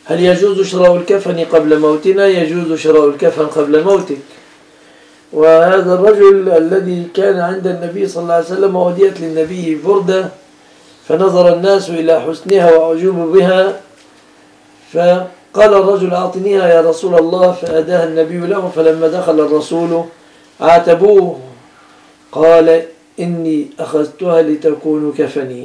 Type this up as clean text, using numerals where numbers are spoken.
هل يجوز شراء الكفن قبل موتنا؟ يجوز شراء الكفن قبل موتك. وهذا الرجل الذي كان عند النبي صلى الله عليه وسلم وهديت للنبي بردة، فنظر الناس إلى حسنها وأعجبوا بها، فقال الرجل أعطنيها يا رسول الله، فأداها النبي له. فلما دخل الرسول عاتبوه، قال إني أخذتها لتكون كفني.